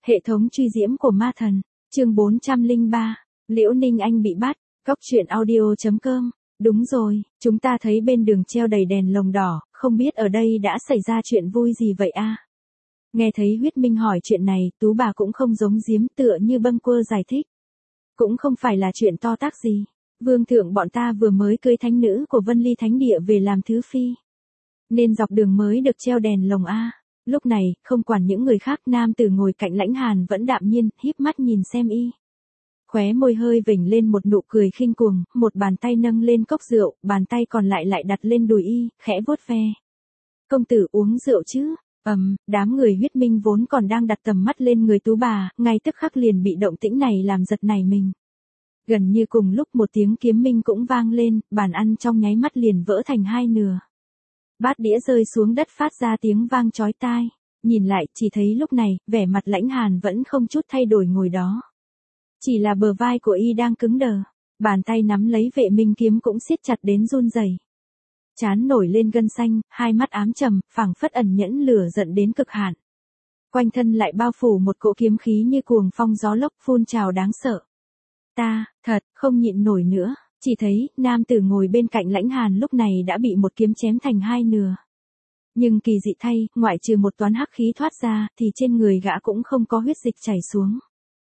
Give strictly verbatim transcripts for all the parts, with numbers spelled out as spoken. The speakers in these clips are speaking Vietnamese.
Hệ thống truy diễm của ma thần, chương bốn trăm lẻ ba, Liễu Ninh Anh bị bắt, Cóc truyện audio chấm com. Đúng rồi, chúng ta thấy bên đường treo đầy đèn lồng đỏ, không biết ở đây đã xảy ra chuyện vui gì vậy a? Nghe thấy Huyết Minh hỏi chuyện này, Tú bà cũng không giấu giếm, tựa như bâng quơ giải thích. Cũng không phải là chuyện to tát gì. Vương thượng bọn ta vừa mới cưới thánh nữ của Vân Ly Thánh Địa về làm thứ phi, nên dọc đường mới được treo đèn lồng a. Lúc này, không quản những người khác, nam tử ngồi cạnh Lãnh Hàn vẫn đạm nhiên, híp mắt nhìn xem y. Khóe môi hơi vểnh lên một nụ cười khinh cuồng, một bàn tay nâng lên cốc rượu, bàn tay còn lại lại đặt lên đùi y, khẽ vuốt ve. Công tử uống rượu chứ? Ầm, um, đám người Huyết Minh vốn còn đang đặt tầm mắt lên người Tú bà, ngay tức khắc liền bị động tĩnh này làm giật nảy mình. Gần như cùng lúc một tiếng kiếm minh cũng vang lên, bàn ăn trong nháy mắt liền vỡ thành hai nửa. Bát đĩa rơi xuống đất phát ra tiếng vang chói tai. Nhìn lại, chỉ thấy lúc này, vẻ mặt Lãnh Hàn vẫn không chút thay đổi ngồi đó. Chỉ là bờ vai của y đang cứng đờ, bàn tay nắm lấy vệ minh kiếm cũng siết chặt đến run rẩy. Trán nổi lên gân xanh, hai mắt ám trầm, phảng phất ẩn nhẫn lửa giận đến cực hạn. Quanh thân lại bao phủ một cỗ kiếm khí như cuồng phong gió lốc phun trào đáng sợ. Ta, thật, không nhịn nổi nữa. Chỉ thấy, nam tử ngồi bên cạnh Lãnh Hàn lúc này đã bị một kiếm chém thành hai nửa. Nhưng kỳ dị thay, ngoại trừ một toán hắc khí thoát ra, thì trên người gã cũng không có huyết dịch chảy xuống.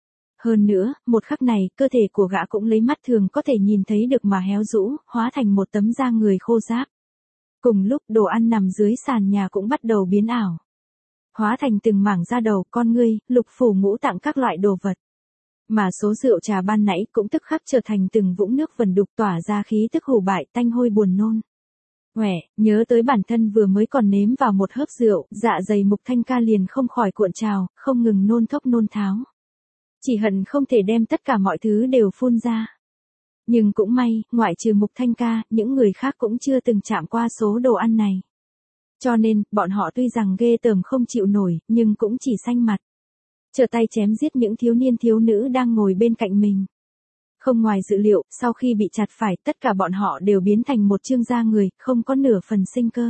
Hơn nữa, một khắc này, cơ thể của gã cũng lấy mắt thường có thể nhìn thấy được mà héo rũ, hóa thành một tấm da người khô ráp. Cùng lúc đồ ăn nằm dưới sàn nhà cũng bắt đầu biến ảo. Hóa thành từng mảng da đầu, con ngươi, lục phủ ngũ tạng các loại đồ vật. Mà số rượu trà ban nãy cũng tức khắc trở thành từng vũng nước vần đục tỏa ra khí tức hủ bại tanh hôi buồn nôn. Huệ, nhớ tới bản thân vừa mới còn nếm vào một hớp rượu, dạ dày Mục Thanh Ca liền không khỏi cuộn trào, không ngừng nôn thốc nôn tháo. Chỉ hận không thể đem tất cả mọi thứ đều phun ra. Nhưng cũng may, ngoại trừ Mục Thanh Ca, những người khác cũng chưa từng chạm qua số đồ ăn này. Cho nên, bọn họ tuy rằng ghê tởm không chịu nổi, nhưng cũng chỉ xanh mặt. Trở tay chém giết những thiếu niên thiếu nữ đang ngồi bên cạnh mình. Không ngoài dự liệu, sau khi bị chặt phải, tất cả bọn họ đều biến thành một chương da người, không có nửa phần sinh cơ.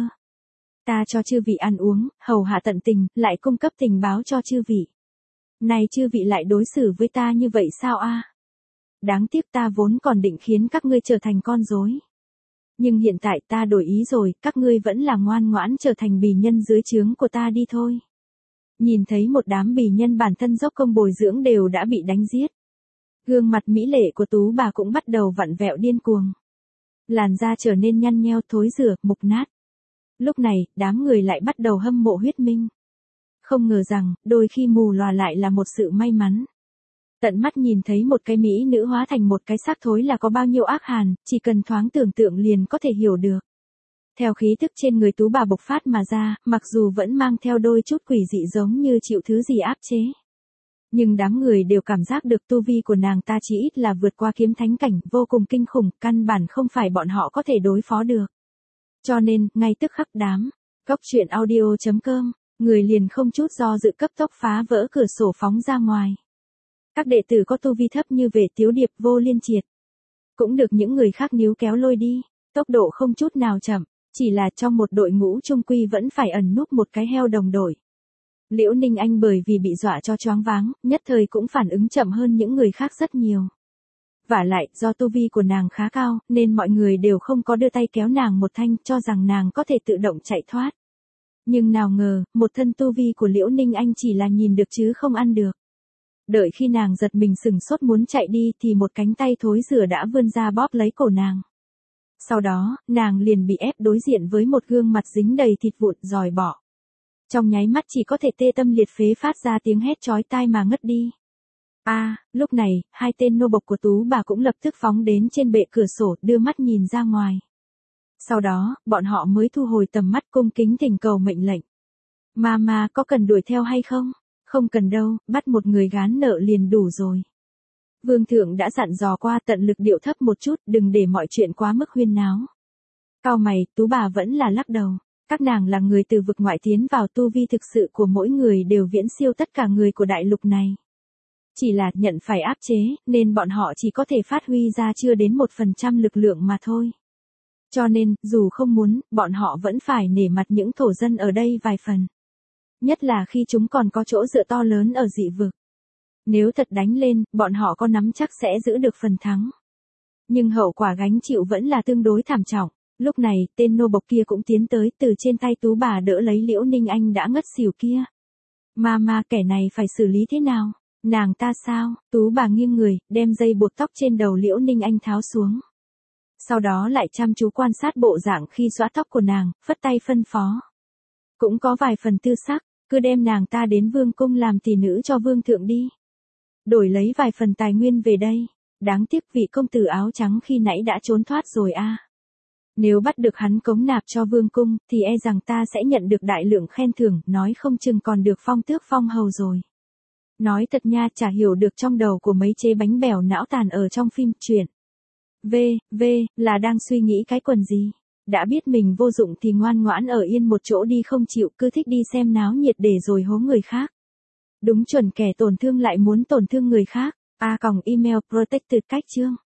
Ta cho chư vị ăn uống, hầu hạ tận tình, lại cung cấp tình báo cho chư vị. Này chư vị lại đối xử với ta như vậy sao a? Đáng tiếc ta vốn còn định khiến các ngươi trở thành con rối. Nhưng hiện tại ta đổi ý rồi, các ngươi vẫn là ngoan ngoãn trở thành bì nhân dưới trướng của ta đi thôi. Nhìn thấy một đám bì nhân bản thân dốc công bồi dưỡng đều đã bị đánh giết. Gương mặt mỹ lệ của Tú bà cũng bắt đầu vặn vẹo điên cuồng. Làn da trở nên nhăn nheo thối rữa, mục nát. Lúc này, đám người lại bắt đầu hâm mộ Huyết Minh. Không ngờ rằng, đôi khi mù lòa lại là một sự may mắn. Tận mắt nhìn thấy một cái mỹ nữ hóa thành một cái xác thối là có bao nhiêu ác hàn, chỉ cần thoáng tưởng tượng liền có thể hiểu được. Theo khí thức trên người Tú bà bộc phát mà ra, mặc dù vẫn mang theo đôi chút quỷ dị giống như chịu thứ gì áp chế. Nhưng đám người đều cảm giác được tu vi của nàng ta chỉ ít là vượt qua kiếm thánh cảnh, vô cùng kinh khủng, căn bản không phải bọn họ có thể đối phó được. Cho nên, ngay tức khắc đám, Cóc truyện audio chấm com, người liền không chút do dự cấp tốc phá vỡ cửa sổ phóng ra ngoài. Các đệ tử có tu vi thấp như Vệ Tiếu Điệp, Vô Liên Triệt, cũng được những người khác níu kéo lôi đi, tốc độ không chút nào chậm. Chỉ là trong một đội ngũ trung quy vẫn phải ẩn núp một cái heo đồng đội. Liễu Ninh Anh bởi vì bị dọa cho choáng váng, nhất thời cũng phản ứng chậm hơn những người khác rất nhiều. Vả lại, do tu vi của nàng khá cao, nên mọi người đều không có đưa tay kéo nàng một thanh, cho rằng nàng có thể tự động chạy thoát. Nhưng nào ngờ, một thân tu vi của Liễu Ninh Anh chỉ là nhìn được chứ không ăn được. Đợi khi nàng giật mình sừng sốt muốn chạy đi thì một cánh tay thối rữa đã vươn ra bóp lấy cổ nàng. Sau đó, nàng liền bị ép đối diện với một gương mặt dính đầy thịt vụn dòi bỏ. Trong nháy mắt chỉ có thể tê tâm liệt phế phát ra tiếng hét chói tai mà ngất đi. A, à, lúc này, hai tên nô bộc của Tú bà cũng lập tức phóng đến trên bệ cửa sổ đưa mắt nhìn ra ngoài. Sau đó, bọn họ mới thu hồi tầm mắt cung kính thỉnh cầu mệnh lệnh. Mama có cần đuổi theo hay không? Không cần đâu, bắt một người gán nợ liền đủ rồi. Vương thượng đã dặn dò qua tận lực điệu thấp một chút, đừng để mọi chuyện quá mức huyên náo. Cau mày, Tú bà vẫn là lắc đầu. Các nàng là người từ vực ngoại tiến vào, tu vi thực sự của mỗi người đều viễn siêu tất cả người của đại lục này. Chỉ là nhận phải áp chế, nên bọn họ chỉ có thể phát huy ra chưa đến một phần trăm lực lượng mà thôi. Cho nên, dù không muốn, bọn họ vẫn phải nể mặt những thổ dân ở đây vài phần. Nhất là khi chúng còn có chỗ dựa to lớn ở dị vực. Nếu thật đánh lên, bọn họ có nắm chắc sẽ giữ được phần thắng. Nhưng hậu quả gánh chịu vẫn là tương đối thảm trọng. Lúc này, tên nô bộc kia cũng tiến tới, từ trên tay Tú bà đỡ lấy Liễu Ninh Anh đã ngất xỉu kia. Mama, kẻ này phải xử lý thế nào? Nàng ta sao? Tú bà nghiêng người, đem dây buộc tóc trên đầu Liễu Ninh Anh tháo xuống. Sau đó lại chăm chú quan sát bộ dạng khi xõa tóc của nàng, phất tay phân phó. Cũng có vài phần tư sắc, cứ đem nàng ta đến vương cung làm tỷ nữ cho vương thượng đi. Đổi lấy vài phần tài nguyên về đây. Đáng tiếc vị công tử áo trắng khi nãy đã trốn thoát rồi a. Nếu bắt được hắn cống nạp cho vương cung, thì e rằng ta sẽ nhận được đại lượng khen thưởng, nói không chừng còn được phong tước phong hầu rồi. Nói thật nha, chả hiểu được trong đầu của mấy chế bánh bèo não tàn ở trong phim truyện. V, V, là đang suy nghĩ cái quần gì? Đã biết mình vô dụng thì ngoan ngoãn ở yên một chỗ đi, không chịu, cứ thích đi xem náo nhiệt để rồi hố người khác. Đúng chuẩn kẻ tổn thương lại muốn tổn thương người khác. A còng email protected cách chương.